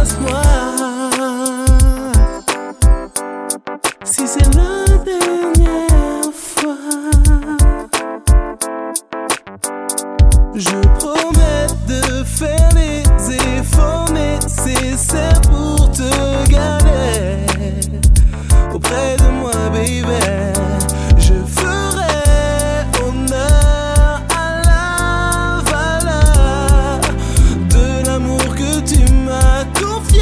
embrasse-moi. Si c'est la dernière fois, je promets de faire les efforts nécessaires pour te garder auprès de moi, baby. Je ferai honneur à la valeur de l'amour que tu m'as confié.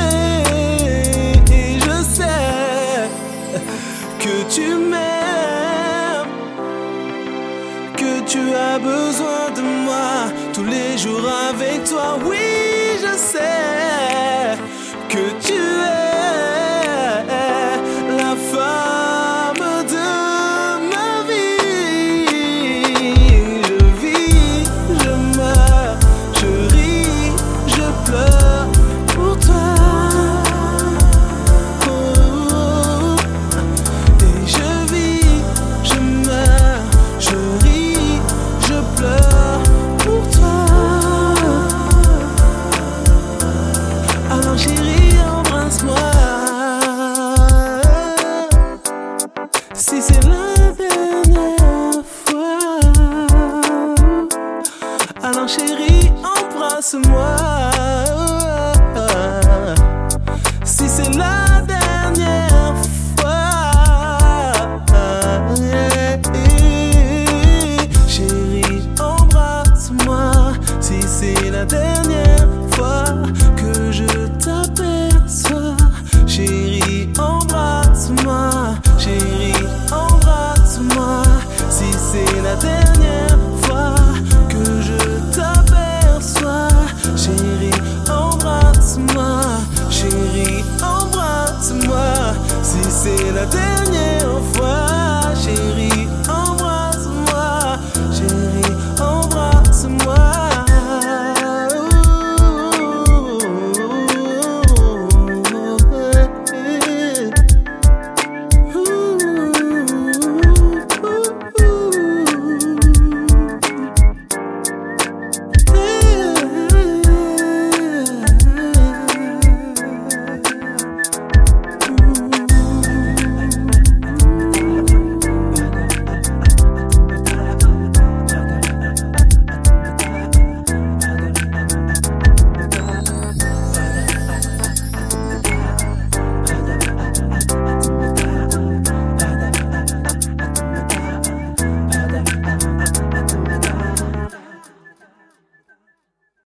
Et je sais que tu m'aimes, que tu as besoin de moi tous les jours avec toi. Oui, je sais que tu es la femme de ma vie. Je vis, je meurs, je ris, je pleure pour toi. Oh. Et je vis, je meurs, je ris, je pleure pour toi. Alors chérie, embrasse-moi. Si c'est la dernière fois, alors chérie, embrasse-moi. Si c'est la dernière fois, chérie, embrasse-moi. Si c'est la dernière fois que je t'aperçois, chérie, embrasse-moi. Chérie, embrasse-moi. Si c'est la dernière fois que je t'aperçois, chérie, embrasse-moi. Chérie, embrasse-moi. Si c'est la dernière fois.